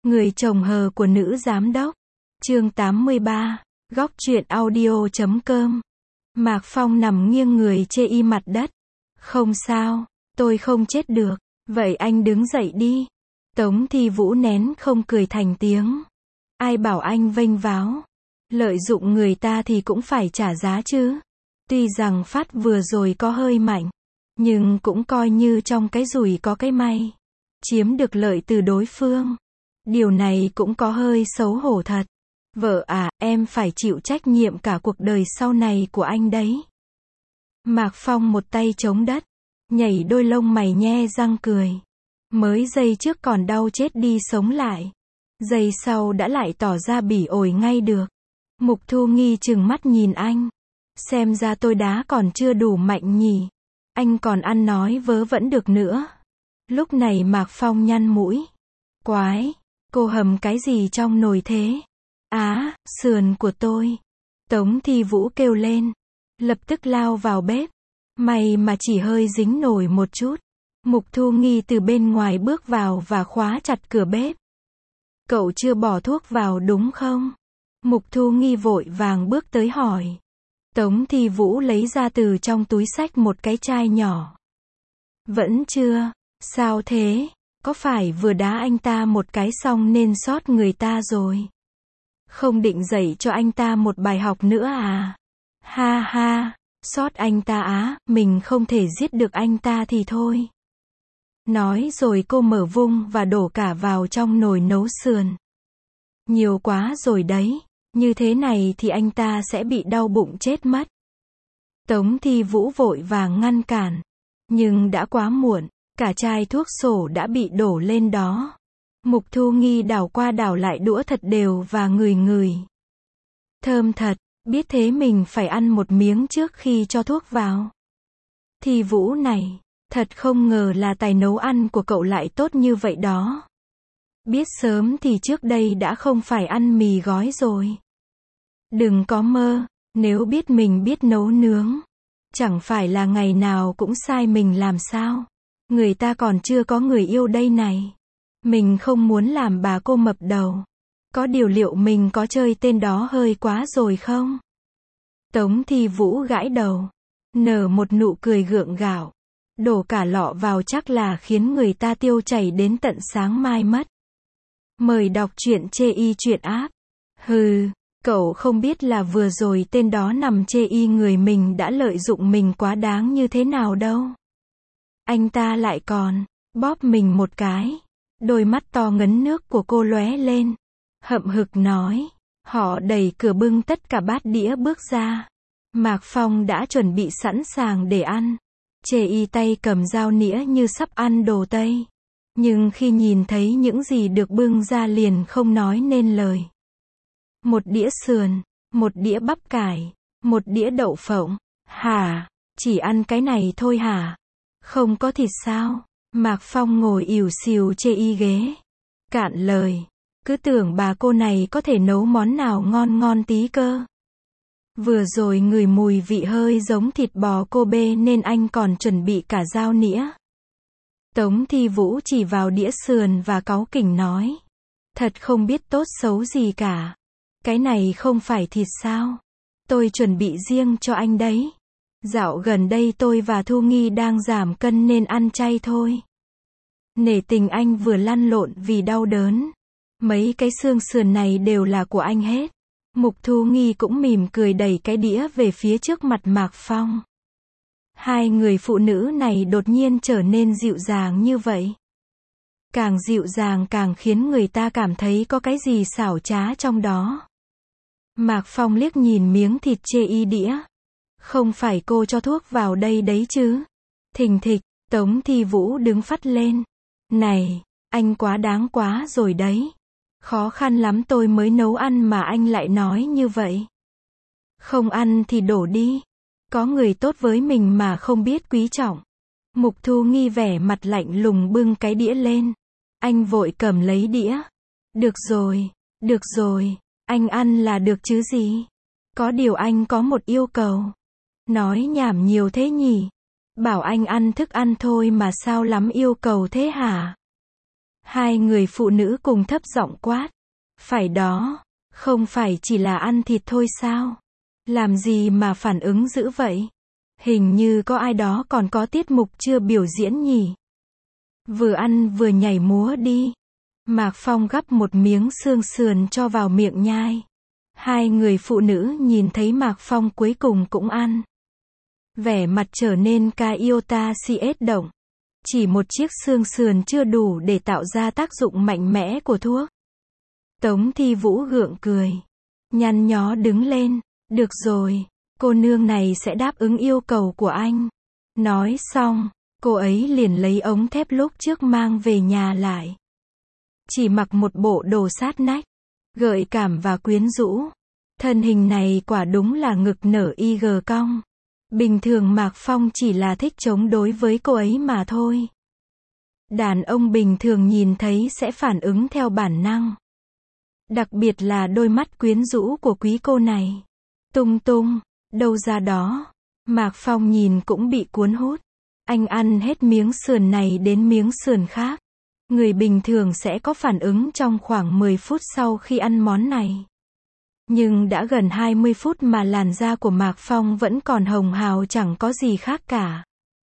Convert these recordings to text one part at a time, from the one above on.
Người chồng hờ của nữ giám đốc. Chương 83. Góc truyện audio.com. Mạc Phong nằm nghiêng người chê y mặt đất. Không sao, tôi không chết được. Vậy anh đứng dậy đi. Tống Thi Vũ nén không cười thành tiếng. Ai bảo anh vênh váo. Lợi dụng người ta thì cũng phải trả giá chứ. Tuy rằng phát vừa rồi có hơi mạnh, nhưng cũng coi như trong cái rủi có cái may. Chiếm được lợi từ đối phương. Điều này cũng có hơi xấu hổ thật. Vợ à, em phải chịu trách nhiệm cả cuộc đời sau này của anh đấy. Mạc Phong một tay chống đất, nhảy đôi lông mày nhe răng cười. Mới giây trước còn đau chết đi sống lại. Giây sau đã lại tỏ ra bỉ ổi ngay được. Mục Thu Nghi trừng mắt nhìn anh. Xem ra tôi đá còn chưa đủ mạnh nhỉ. Anh còn ăn nói vớ vẩn được nữa. Lúc này Mạc Phong nhăn mũi. Quái, cô hầm cái gì trong nồi thế? Á, sườn của tôi. Tống Thi Vũ kêu lên. Lập tức lao vào bếp. May mà chỉ hơi dính nổi một chút. Mục Thu Nghi từ bên ngoài bước vào và khóa chặt cửa bếp. Cậu chưa bỏ thuốc vào đúng không? Mục Thu Nghi vội vàng bước tới hỏi. Tống Thi Vũ lấy ra từ trong túi xách một cái chai nhỏ. Vẫn chưa? Sao thế? Có phải vừa đá anh ta một cái xong nên sót người ta rồi? Không định dạy cho anh ta một bài học nữa à? Ha ha, sót anh ta á, mình không thể giết được anh ta thì thôi. Nói rồi cô mở vung và đổ cả vào trong nồi nấu sườn. Nhiều quá rồi đấy, như thế này thì anh ta sẽ bị đau bụng chết mất. Tống Thi Vũ vội vàng ngăn cản. Nhưng đã quá muộn, cả chai thuốc sổ đã bị đổ lên đó. Mục Thu Nghi đảo qua đảo lại đũa thật đều và ngửi ngửi. Thơm thật, biết thế mình phải ăn một miếng trước khi cho thuốc vào. Thi Vũ này, thật không ngờ là tài nấu ăn của cậu lại tốt như vậy đó. Biết sớm thì trước đây đã không phải ăn mì gói rồi. Đừng có mơ, nếu biết mình biết nấu nướng, chẳng phải là ngày nào cũng sai mình làm sao. Người ta còn chưa có người yêu đây này. Mình không muốn làm bà cô mập đầu. Có điều liệu mình có chơi tên đó hơi quá rồi không? Tống Thi Vũ gãi đầu, nở một nụ cười gượng gạo. Đổ cả lọ vào chắc là khiến người ta tiêu chảy đến tận sáng mai mất. Mời đọc truyện chê y truyện áp. Hừ, cậu không biết là vừa rồi tên đó nằm chê y người mình đã lợi dụng mình quá đáng như thế nào đâu. Anh ta lại còn bóp mình một cái. Đôi mắt to ngấn nước của cô lóe lên. Hậm hực nói. Họ đẩy cửa bưng tất cả bát đĩa bước ra. Mạc Phong đã chuẩn bị sẵn sàng để ăn. Chê y tay cầm dao nĩa như sắp ăn đồ Tây. Nhưng khi nhìn thấy những gì được bưng ra liền không nói nên lời. Một đĩa sườn, một đĩa bắp cải, một đĩa đậu phộng. Hả? Chỉ ăn cái này thôi hả? Không có thịt sao? Mạc Phong ngồi ỉu xìu chê y ghế. Cạn lời. Cứ tưởng bà cô này có thể nấu món nào ngon ngon tí cơ. Vừa rồi ngửi mùi vị hơi giống thịt bò Kobe nên anh còn chuẩn bị cả dao nĩa. Tống Thi Vũ chỉ vào đĩa sườn và cáu kỉnh nói. Thật không biết tốt xấu gì cả. Cái này không phải thịt sao? Tôi chuẩn bị riêng cho anh đấy. Dạo gần đây tôi và Thu Nghi đang giảm cân nên ăn chay thôi. Nể tình anh vừa lăn lộn vì đau đớn. Mấy cái xương sườn này đều là của anh hết. Mục Thu Nghi cũng mỉm cười đẩy cái đĩa về phía trước mặt Mạc Phong. Hai người phụ nữ này đột nhiên trở nên dịu dàng như vậy. Càng dịu dàng càng khiến người ta cảm thấy có cái gì xảo trá trong đó. Mạc Phong liếc nhìn miếng thịt chê y đĩa. Không phải cô cho thuốc vào đây đấy chứ? Thình thịch, Tống Thi Vũ đứng phắt lên. Này, anh quá đáng quá rồi đấy. Khó khăn lắm tôi mới nấu ăn mà anh lại nói như vậy. Không ăn thì đổ đi. Có người tốt với mình mà không biết quý trọng. Mục Thu Nghi vẻ mặt lạnh lùng bưng cái đĩa lên. Anh vội cầm lấy đĩa. Được rồi, anh ăn là được chứ gì. Có điều anh có một yêu cầu. Nói nhảm nhiều thế nhỉ? Bảo anh ăn thức ăn thôi mà sao lắm yêu cầu thế hả? Hai người phụ nữ cùng thấp giọng quát. Phải đó, không phải chỉ là ăn thịt thôi sao? Làm gì mà phản ứng dữ vậy? Hình như có ai đó còn có tiết mục chưa biểu diễn nhỉ? Vừa ăn vừa nhảy múa đi. Mạc Phong gắp một miếng xương sườn cho vào miệng nhai. Hai người phụ nữ nhìn thấy Mạc Phong cuối cùng cũng ăn. Vẻ mặt trở nên Iota CS động. Chỉ một chiếc xương sườn chưa đủ để tạo ra tác dụng mạnh mẽ của thuốc. Tống Thi Vũ gượng cười. Nhăn nhó đứng lên. Được rồi, cô nương này sẽ đáp ứng yêu cầu của anh. Nói xong, cô ấy liền lấy ống thép lúc trước mang về nhà lại. Chỉ mặc một bộ đồ sát nách, gợi cảm và quyến rũ. Thân hình này quả đúng là ngực nở IG cong. Bình thường Mạc Phong chỉ là thích chống đối với cô ấy mà thôi. Đàn ông bình thường nhìn thấy sẽ phản ứng theo bản năng. Đặc biệt là đôi mắt quyến rũ của quý cô này. Tung tung, đâu ra đó. Mạc Phong nhìn cũng bị cuốn hút. Anh ăn hết miếng sườn này đến miếng sườn khác. Người bình thường sẽ có phản ứng trong khoảng 10 phút sau khi ăn món này. Nhưng đã gần 20 phút mà làn da của Mạc Phong vẫn còn hồng hào chẳng có gì khác cả.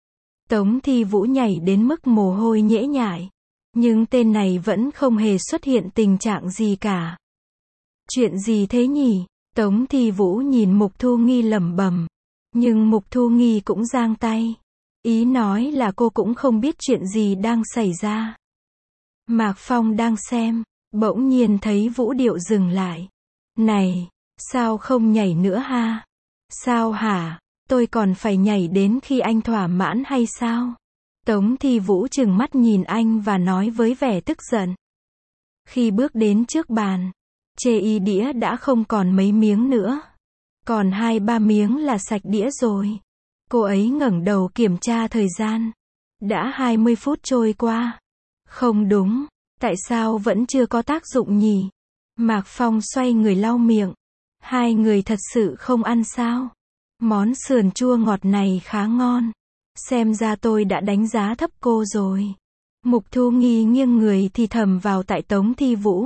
Tống Thi Vũ nhảy đến mức mồ hôi nhễ nhại. Nhưng tên này vẫn không hề xuất hiện tình trạng gì cả. Chuyện gì thế nhỉ? Tống Thi Vũ nhìn Mục Thu Nghi lẩm bẩm. Nhưng Mục Thu Nghi cũng giang tay. Ý nói là cô cũng không biết chuyện gì đang xảy ra. Mạc Phong đang xem, bỗng nhiên thấy Vũ Điệu dừng lại. Này, sao không nhảy nữa ha? Sao hả? Tôi còn phải nhảy đến khi anh thỏa mãn hay sao? Tống Thi Vũ trừng mắt nhìn anh và nói với vẻ tức giận. Khi bước đến trước bàn, chê y đĩa đã không còn mấy miếng nữa. Còn 2-3 miếng là sạch đĩa rồi. Cô ấy ngẩng đầu kiểm tra thời gian. Đã 20 phút trôi qua. Không đúng, tại sao vẫn chưa có tác dụng nhỉ? Mạc Phong xoay người lau miệng. Hai người thật sự không ăn sao? Món sườn chua ngọt này khá ngon. Xem ra tôi đã đánh giá thấp cô rồi. Mục Thu Nghi nghiêng người thì thầm vào tai Tống Thi Vũ.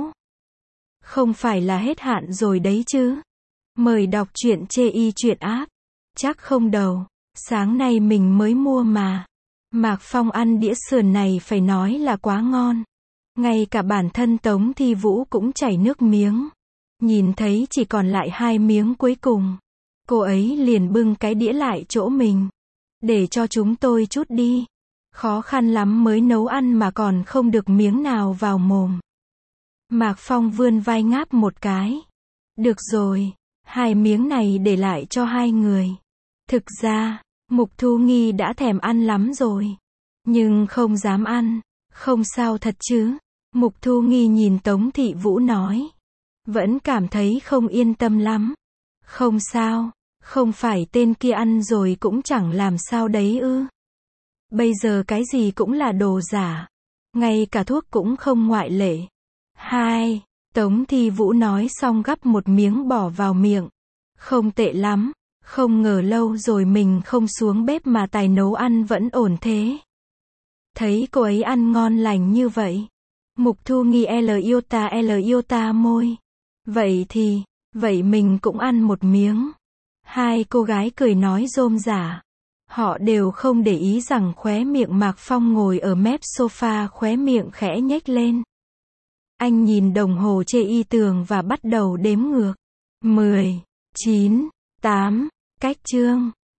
Không phải là hết hạn rồi đấy chứ? Mời đọc truyện chê y truyện app. Chắc không đâu. Sáng nay mình mới mua mà. Mạc Phong ăn đĩa sườn này phải nói là quá ngon. Ngay cả bản thân Tống Thi Vũ cũng chảy nước miếng. Nhìn thấy chỉ còn lại 2 miếng cuối cùng. Cô ấy liền bưng cái đĩa lại chỗ mình. Để cho chúng tôi chút đi. Khó khăn lắm mới nấu ăn mà còn không được miếng nào vào mồm. Mạc Phong vươn vai ngáp một cái. Được rồi, 2 miếng này để lại cho 2 người. Thực ra, Mục Thu Nghi đã thèm ăn lắm rồi. Nhưng không dám ăn. Không sao thật chứ? Mục Thu Nghi nhìn Tống Thị Vũ nói. Vẫn cảm thấy không yên tâm lắm. Không sao, không phải tên kia ăn rồi cũng chẳng làm sao đấy ư? Bây giờ cái gì cũng là đồ giả. Ngay cả thuốc cũng không ngoại lệ. Hai, Tống Thi Vũ nói xong gắp một miếng bỏ vào miệng. Không tệ lắm, không ngờ lâu rồi mình không xuống bếp mà tài nấu ăn vẫn ổn thế. Thấy cô ấy ăn ngon lành như vậy. Mục Thu Nghi L iota môi. Vậy mình cũng ăn một miếng. Hai cô gái cười nói rôm rả. Họ đều không để ý rằng khóe miệng Mạc Phong ngồi ở mép sofa khóe miệng khẽ nhếch lên. Anh nhìn đồng hồ chê y tường và bắt đầu đếm ngược. 10, 9, 8, cách chương.